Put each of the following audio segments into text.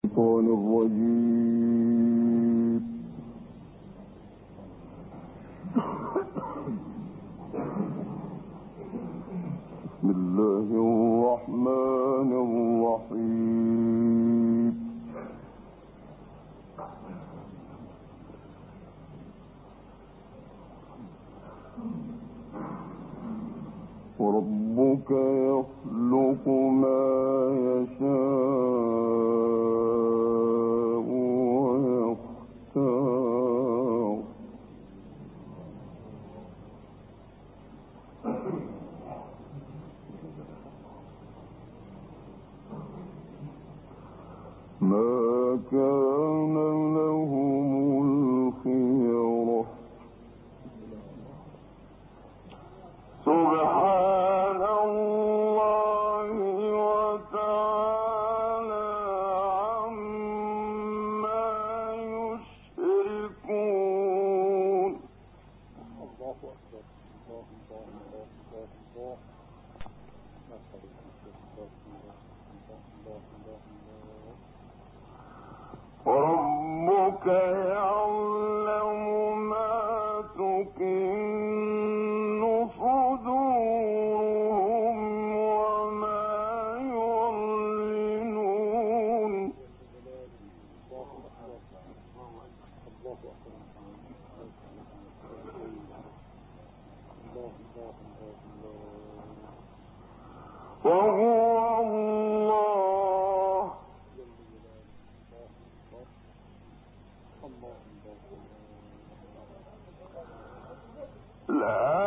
الشيطان الرجيم. بسم الله الرحمن الرحيم. وربك يخلق ما يشاء ويختار. ما كان لهم الخيرة. سبحان الله وتعالى عما يشركون. الله أكبر. وربك يعلم ما تكن صدورهم وما يعلنون. وهو الله لا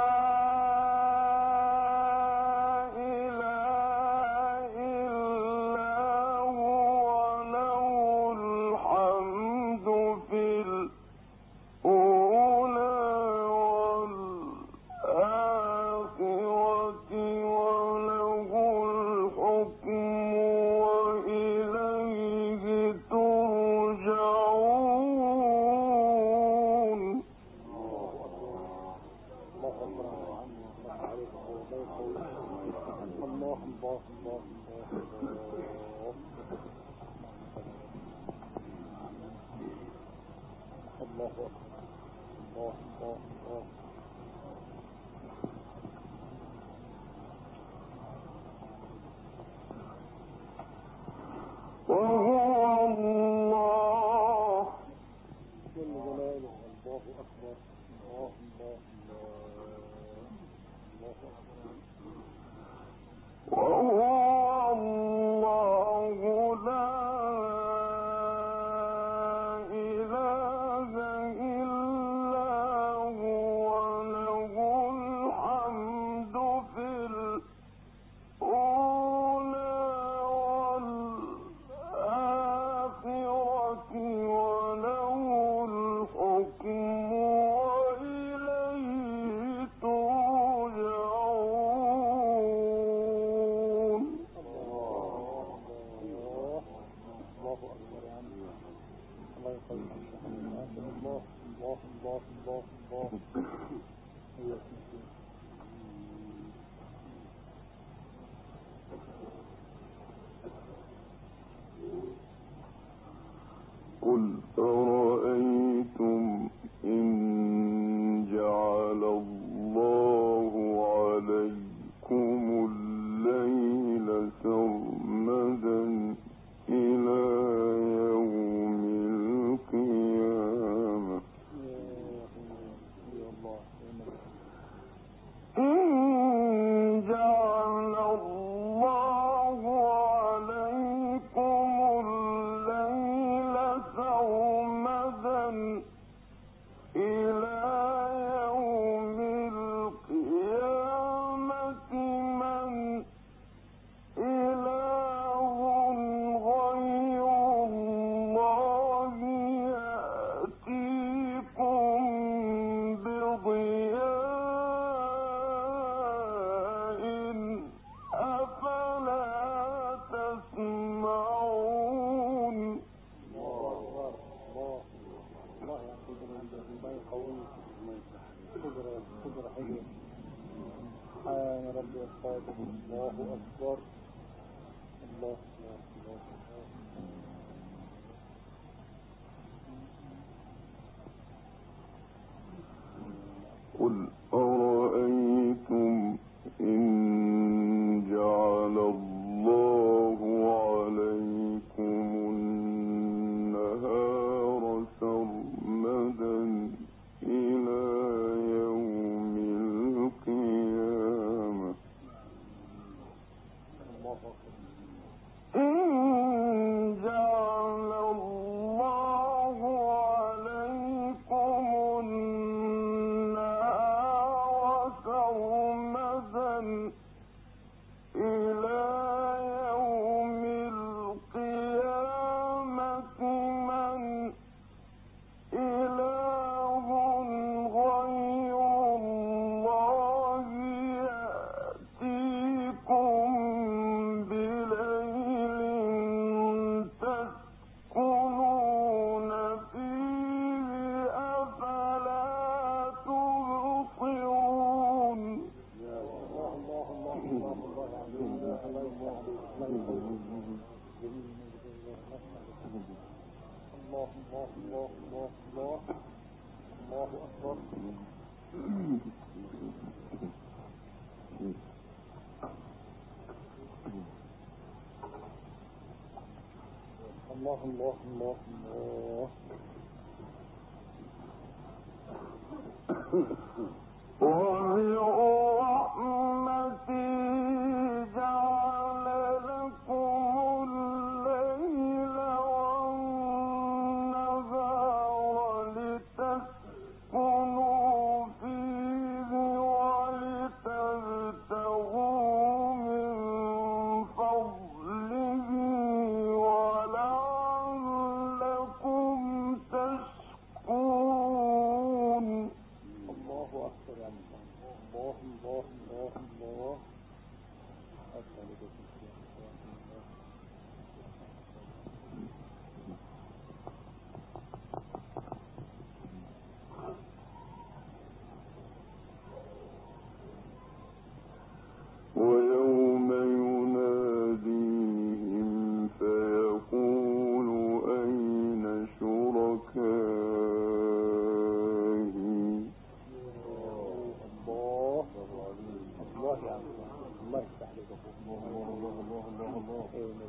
إله إلا هو له الحمد في الأولى والآخرة وله الحكم وإليه ترجعون. وهو الله جل جلاله. الله أكبر. وهو الله لا إله إلا هو له الحمد في الأولى والآخرة وله الحكم وإليه ترجعون. قل أرأيتم إن جعل الله عليكم الليل سرمدا إلى يوم القيامة إن جعل الله عليكم الليل سرمدا إلى يوم القيامة من إله غير الله يأتيكم بضياء أفلا تسمعون. سبحان ربي القادر. الله أكبر. الله الله الله الله الله الله الله أكبر. الله الله الله الله. ومن رحمته جعل لكم الليل والنهار لتسكنوا فيه ولتبتغوا من فضله ولعلكم تشكرون. الله أكبر يا الله الله الله الله. أسألك ويوم يناديهم فيقول أين شركائي. الله الله يا الله. الله يفتح لك الله الله الله الله.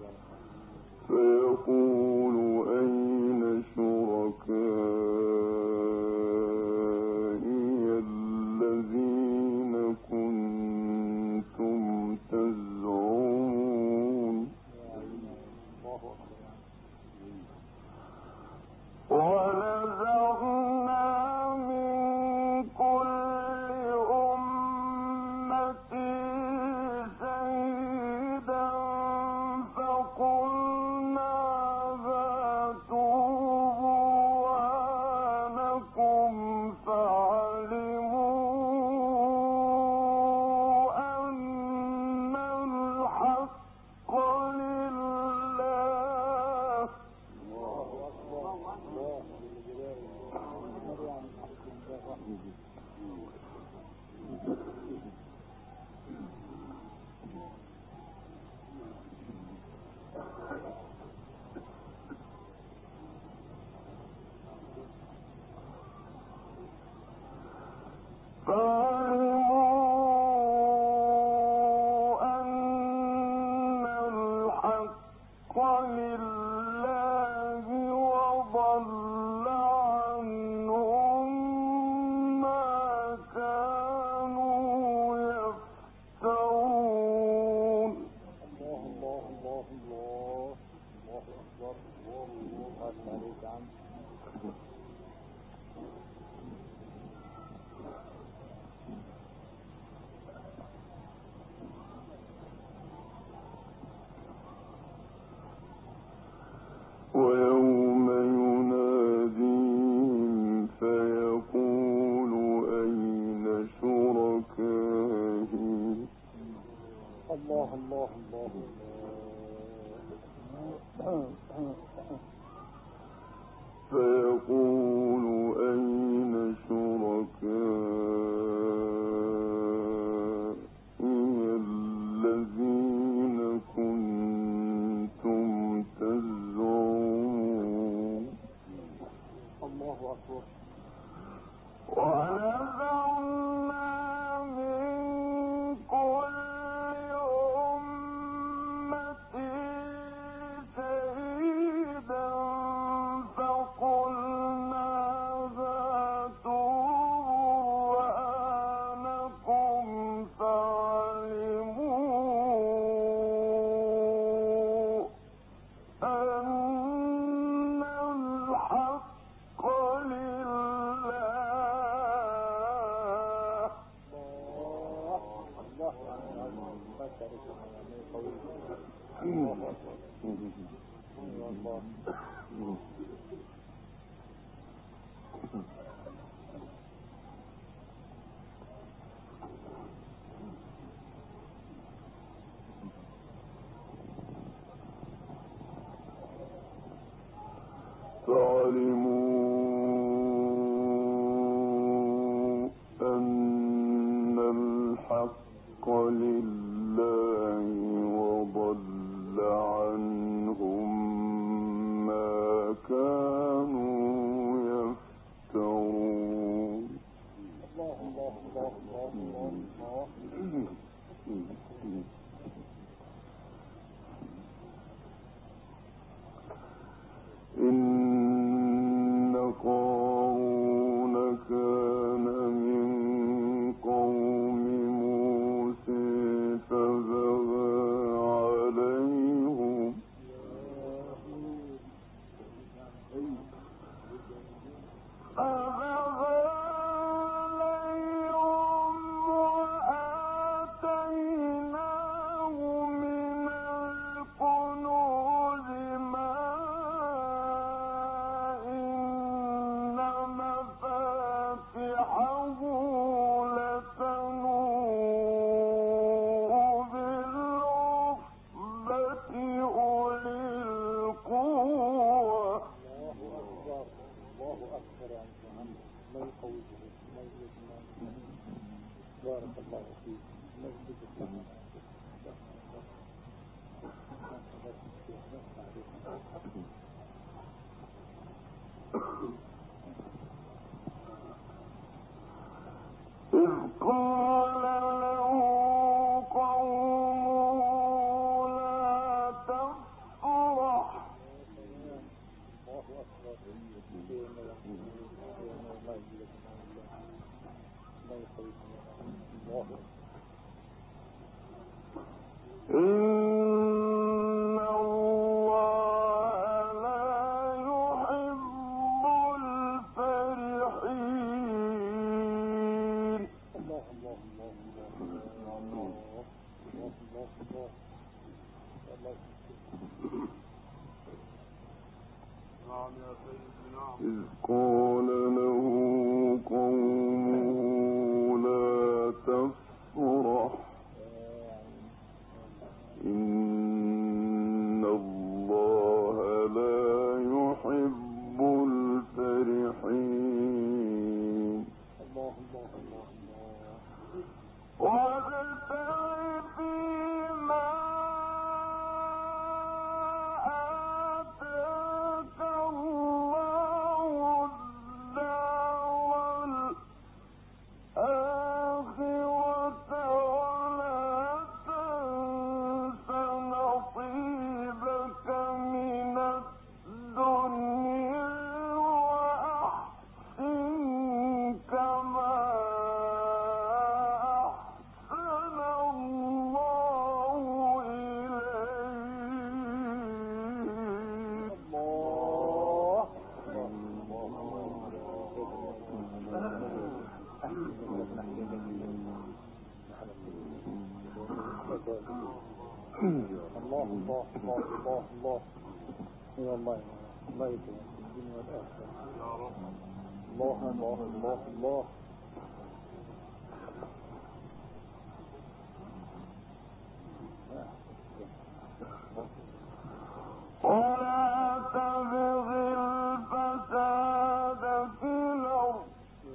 فيقول أين شركائي الذين كنتم تزعمون. ونزعنا من كل أمة شهيدا فقلنا هاتوا برهانكم فعلموا أن الحق لله. فعلموا أن الحق لله وضل عنهم ما كانوا يفترون. الله الله الله الله الله أكبر. أسألك عنه. ويوم يناديهم فيقول أين شركائي. الله الله الله الله. فيقول أين شركائي الذين كنتم تزعمون. الله أكبر. ونزعنا من كل أمة شهيدا فقلنا هاتوا برهانكم فعلموا أن الحق لله. فعلموا أن الحق لله وضل عنهم الله فيك نجد السماء إذ قال له قومه لا تفرح الله أكبر إن الله لا يحب الفرحين الله الله الله الله الله الله إذ قال له قومه لا تفرح إن الله لا يحب الفرحين الله الله الله وابتغ فيما آتاك الله الدار الآخرة ولا تنس نصيبك من الدنيا وأحسن كما أحسن الله إليك الله الله الله الله الله يا الله الله يكرمك في الدنيا والآخرة يا رب الله الله الله الله ولا تبغ الفساد في الأرض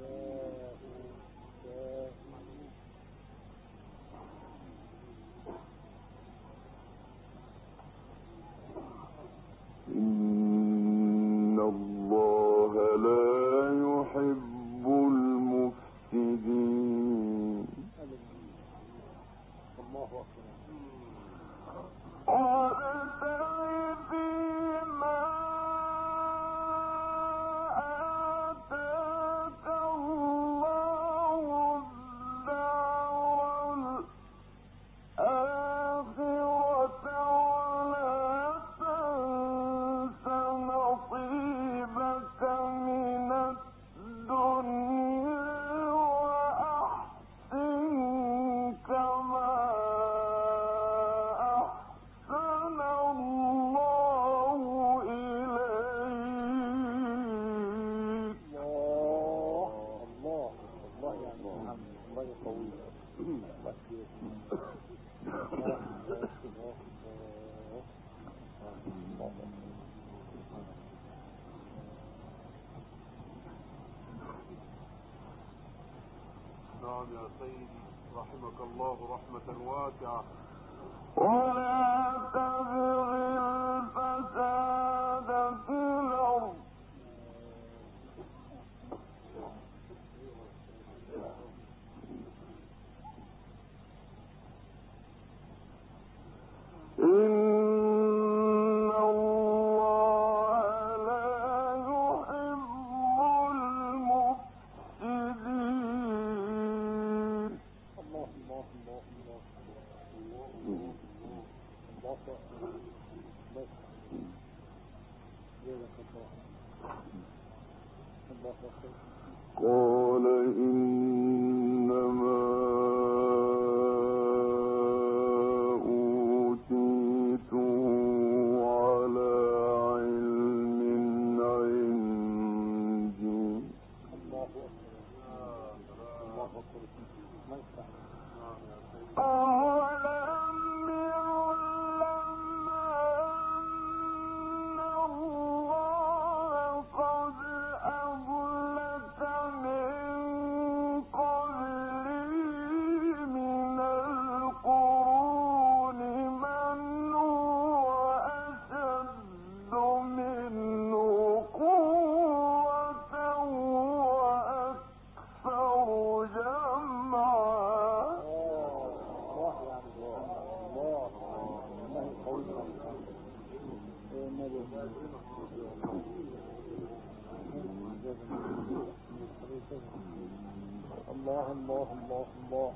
إن الله لا يحب المفسدين الله أكبر وابتغ فيما آتاك الله الدار الآخرة ولا تنس نصيبك من الدنيا وأحسن كما أحسن الله إليك الله الله الله يا محمد الله يقويك الله يكفيك نعم يا سيدي رحمك الله رحمة واسعة. ولا تبغ الفساد في الأرض إن الله لا يحب المفسدين الله الله الله الله الله بس جزاك الله الله أكبر قال إنما أوتيته على علم عندي الله أكبر الله أكبر ما يستحق أولم يعلم أن الله قد أهلك من الله الله الله الله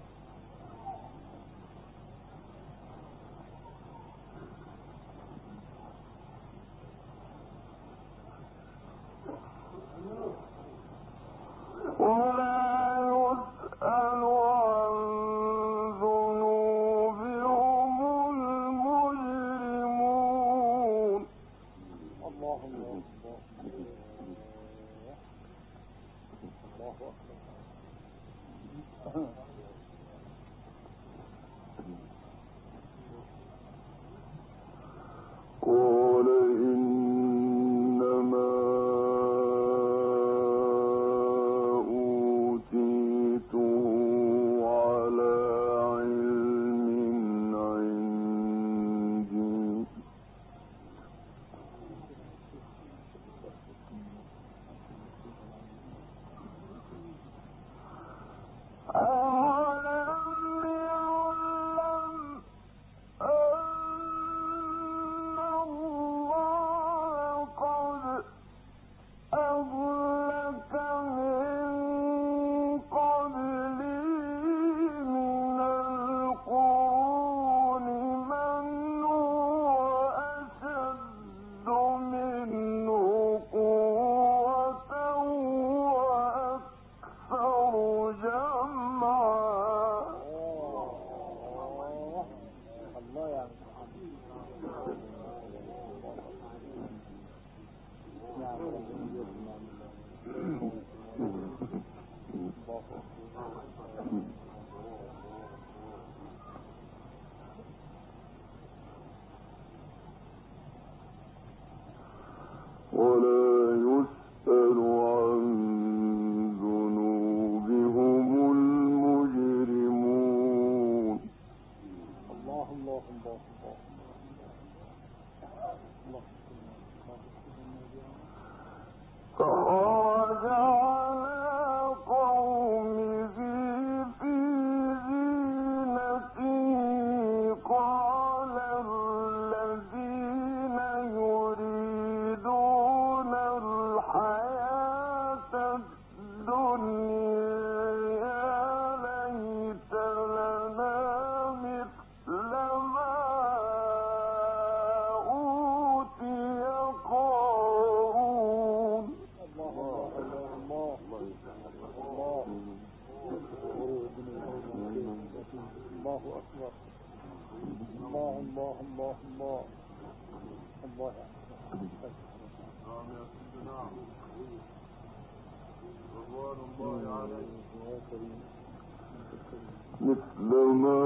مثل ما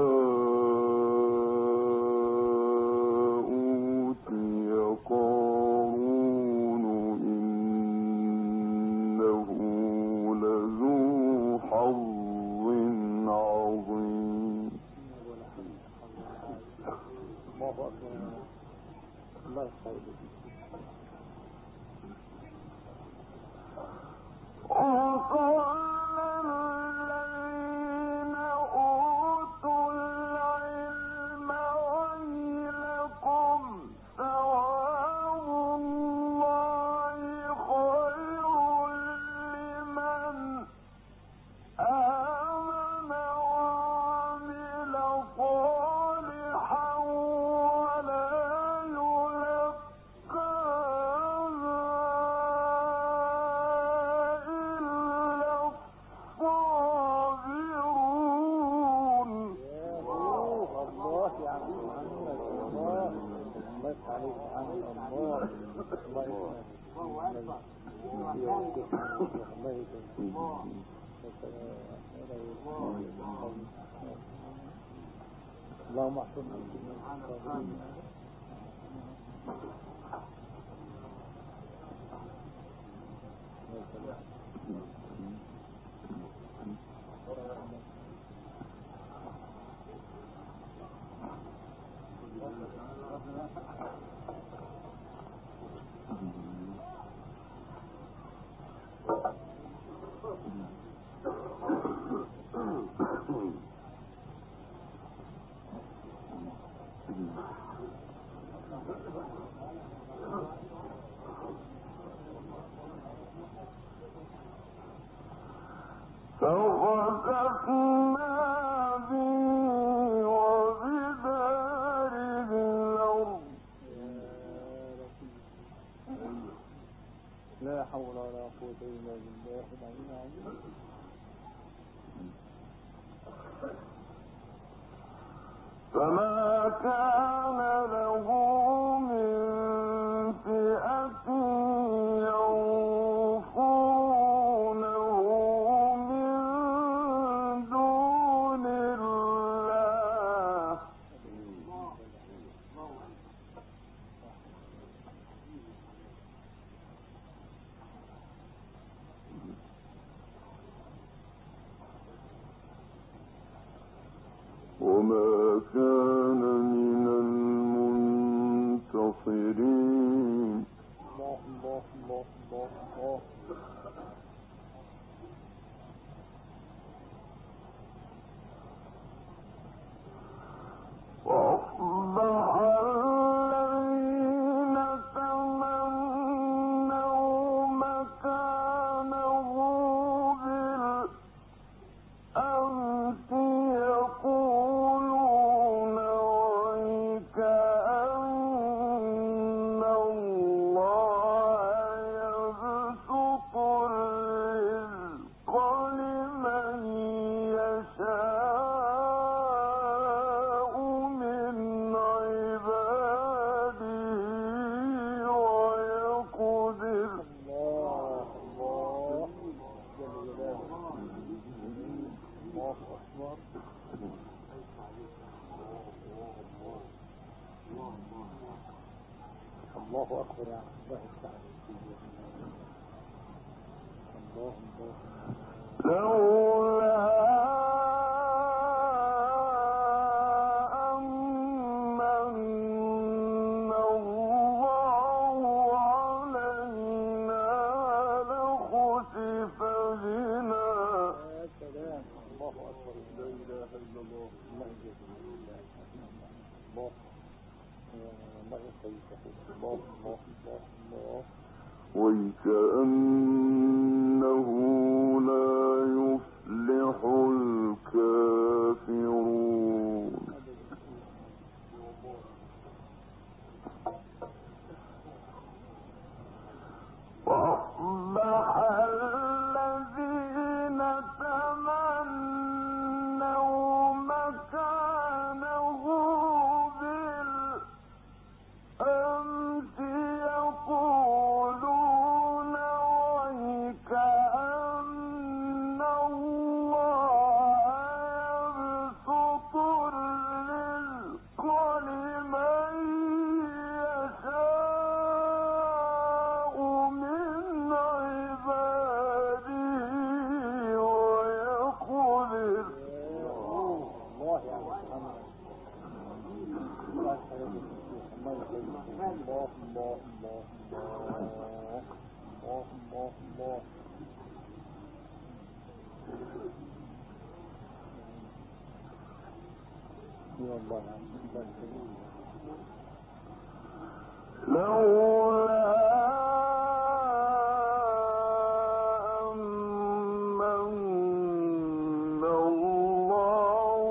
أوتي قارون إنه لذو حظ عظيم. الله أكبر. الله يخليك. اللهم احفظنا من الصابرين. لا حول ولا قوة إلا بالله العلي العظيم. فما كان له من فئة ينصرونه من دون الله وما كان من المنتصرين. الله الله الله الله الله. وأصبح الذين تمنوا مكانه بالأمس يقولون ويكأن الله يبسط الرزق لمن يشاء من عباده ويقدر. الله الله جل جلاله. الله أكبر. الله أكبر يا الله تعالى. الله الله. لولا أمن الله علينا لخسف بنا. يا سلام. الله أكبر. لا إله إلا الله. الله يجزيك الله. الله الله يسعدك. الله الله الله الله. وكأنه لا يفلح الكافرون. وأصبح الذين تمنوا مكانه بالأمس يقولون ويكأن الله يبسط الرزق لمن يشاء من عباده ويقدر. الله يا محمد. الله يسعدك. الله يسعدك. الله الله الله الله الله الله. يا الله يا محمد. لولا أمن الله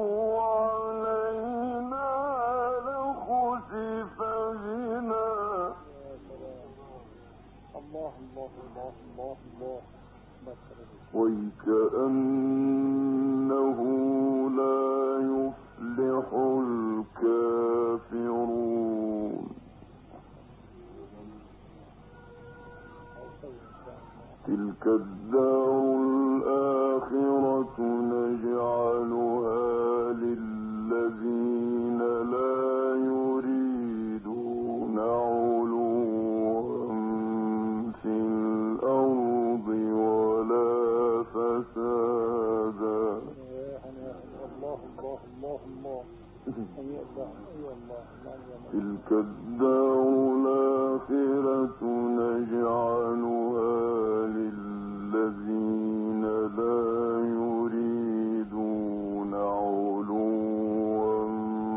علينا لخسف بنا. الله الله الله الله الله. وكأنه لا يفلح الكافرون. تلك الدار الآخرة نجعلها للذين لا يريدون علوا في الأرض ولا فسادا. الله الله الله الله. تلك الدار الآخرة نجعلها للذين لا يريدون علوا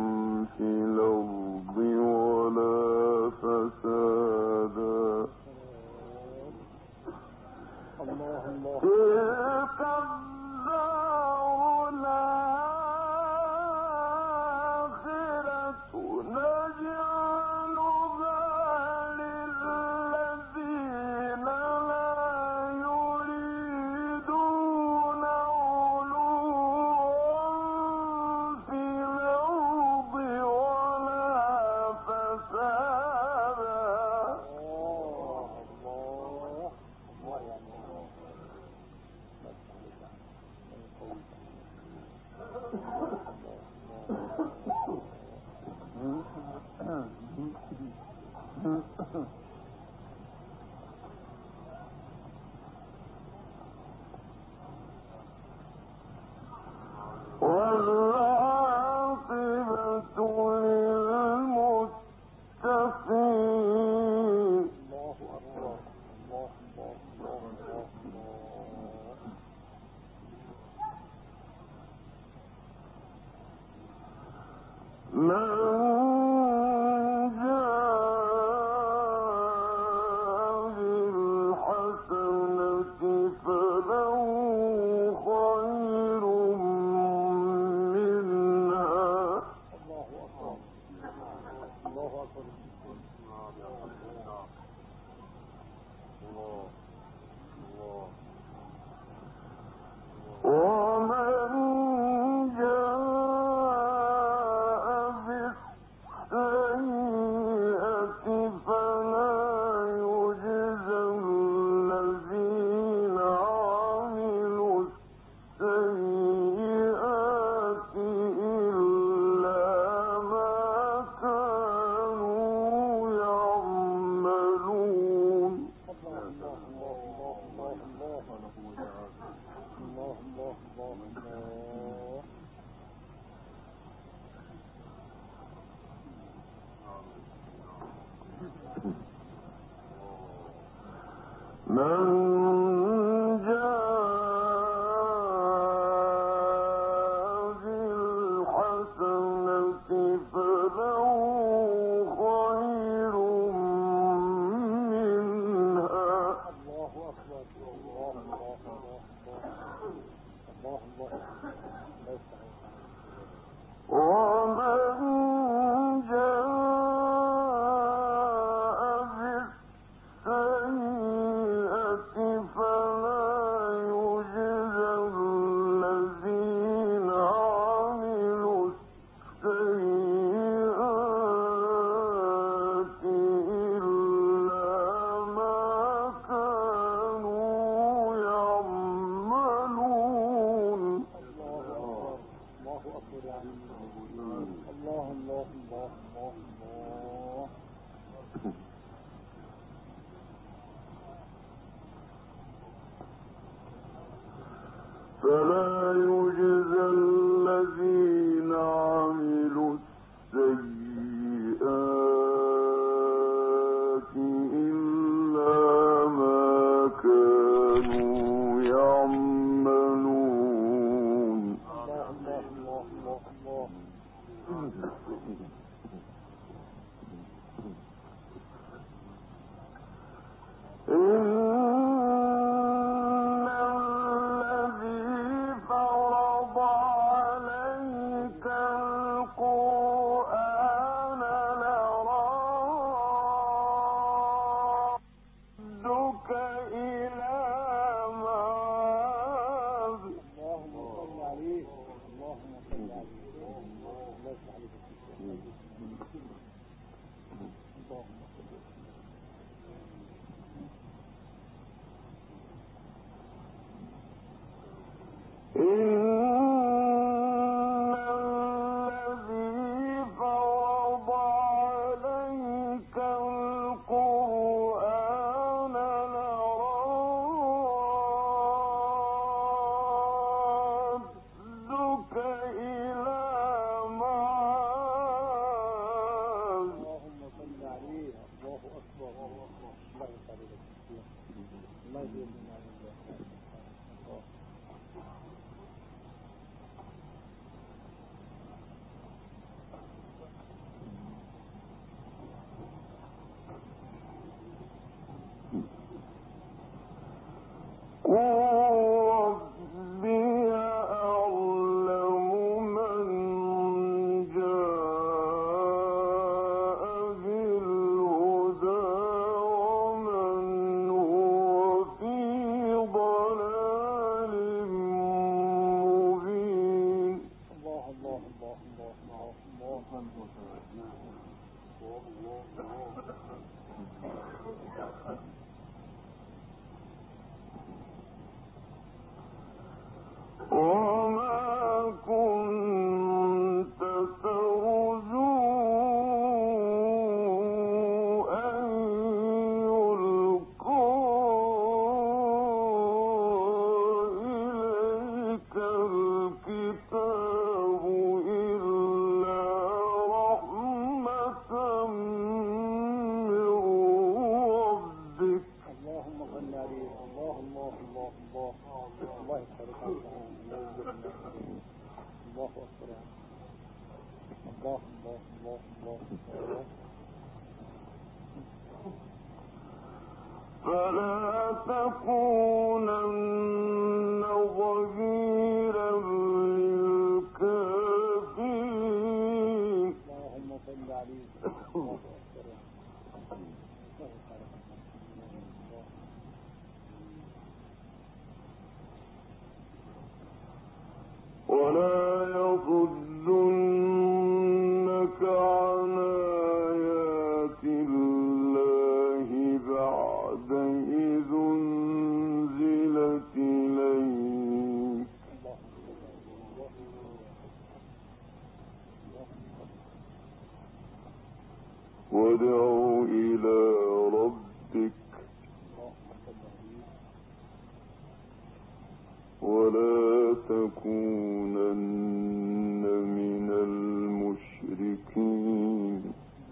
فلا يجزى الذين عملوا السيئات إلا ما كانوا يعملون. الله الله الله الله يسعدك الله أكبر الله الله الله الله فلا تكونن ظهيرا للكافرين. اللهم صل عليه الله أكبر. ولا يصدنك عن آيات الله بعد إذ أنزلت إليك وادع إلى ربك ولا تكونن من المشركين.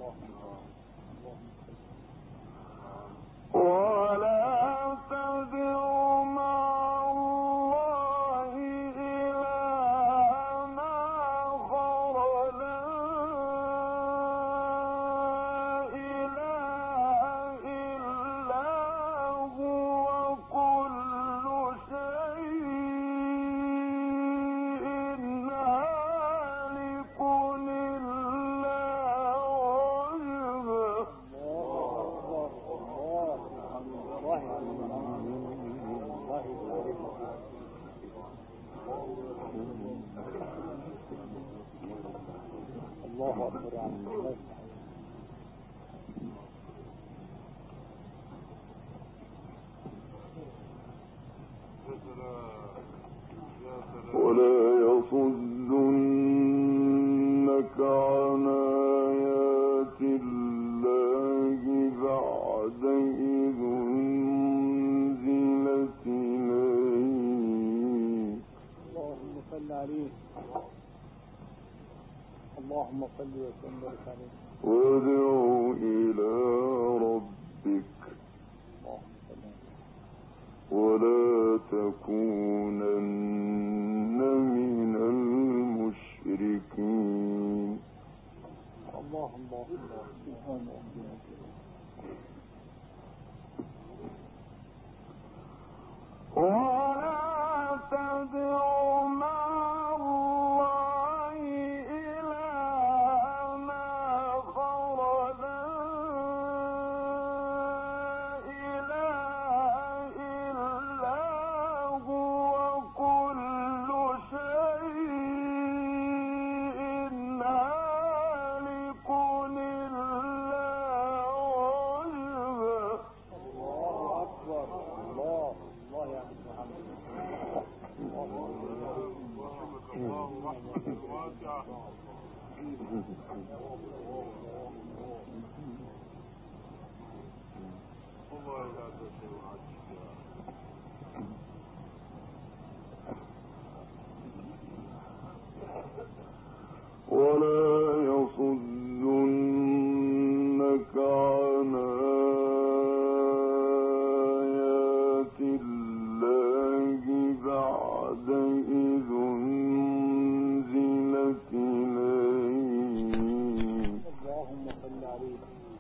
ولا تدع مع الله إلهًا آخر لا إله إلا هو كل شيء هالك إلا وجهه. الله أكبر عن الله. ولا يصدنك عن آيات الله بعد إذ أنزلت إليك. اللهم صل عليه اللهم صل وسلم عليه. وادع إلى ربك ولا تكونن من المشركين. الله الله الله. ولا تدع مع الله إلهًا آخر لا إله إلا هو كل شيء هالك إلا وجهه. الله أكبر. الله الله يا محمد. الله رحمة واسعة. والله لا شيء عجيب. ولا يصدنك عن آيات الله بعد إذ أنزلت إليك. اللهم صل عليه.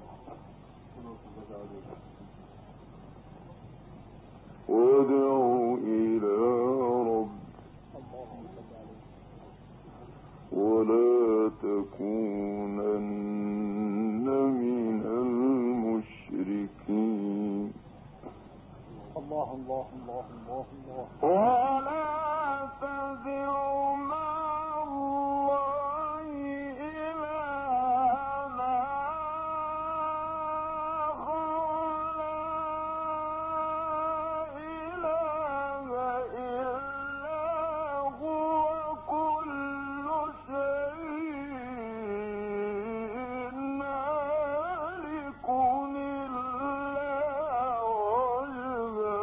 وادع إلى ربك اللهم صل عليه. ولا تكونن من المشركين. الله الله الله الله الله. ولا تدع مع الله إلهًا آخر لا إله إلا هو كل شيء هالك إلا وجهه.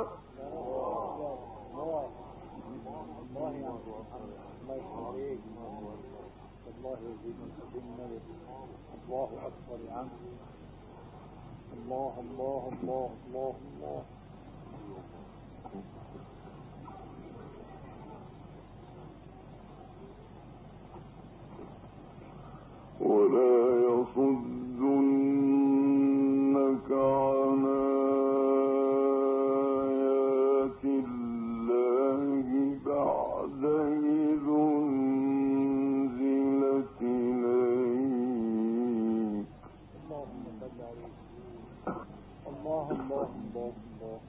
الله يا محمد. الله يخليك. الله يزيدك بالنبي. الله أكبر عنك. الله الله الله الله الله. ولا يصدنك عن آيات الله بعد إذ أنزلت إليك. اللهم صل عليك. الله الله الله الله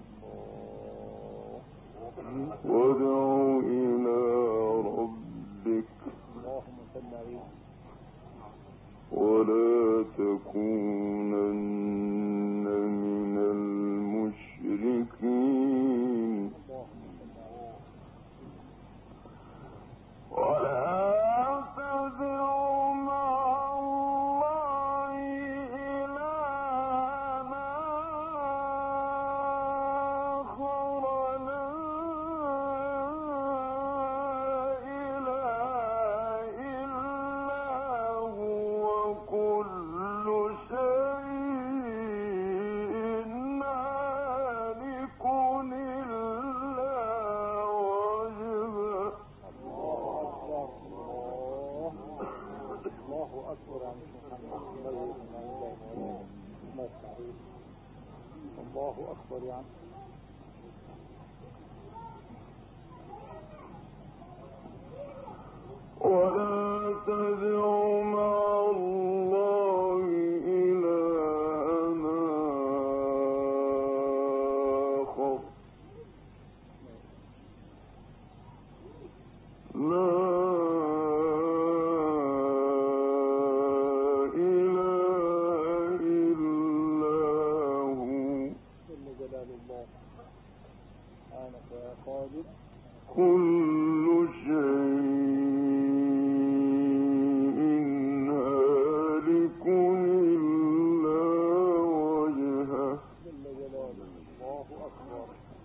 الله. وادع إلى ربك اللهم صل عليك. ولا تكونن من المشركين. ولا تدع مع الله إلها آخر لا إله إلا هو كل شيء هالك إلا وجهه. الله أكبر عن محمد الله أكبر يعني. ولا تدع مع الله إلها آخر لا إله إلا هو جل جلال الله. سبحانك يا قادر. كل شيء هالك إلا وجهه. جل جلاله. الله أكبر.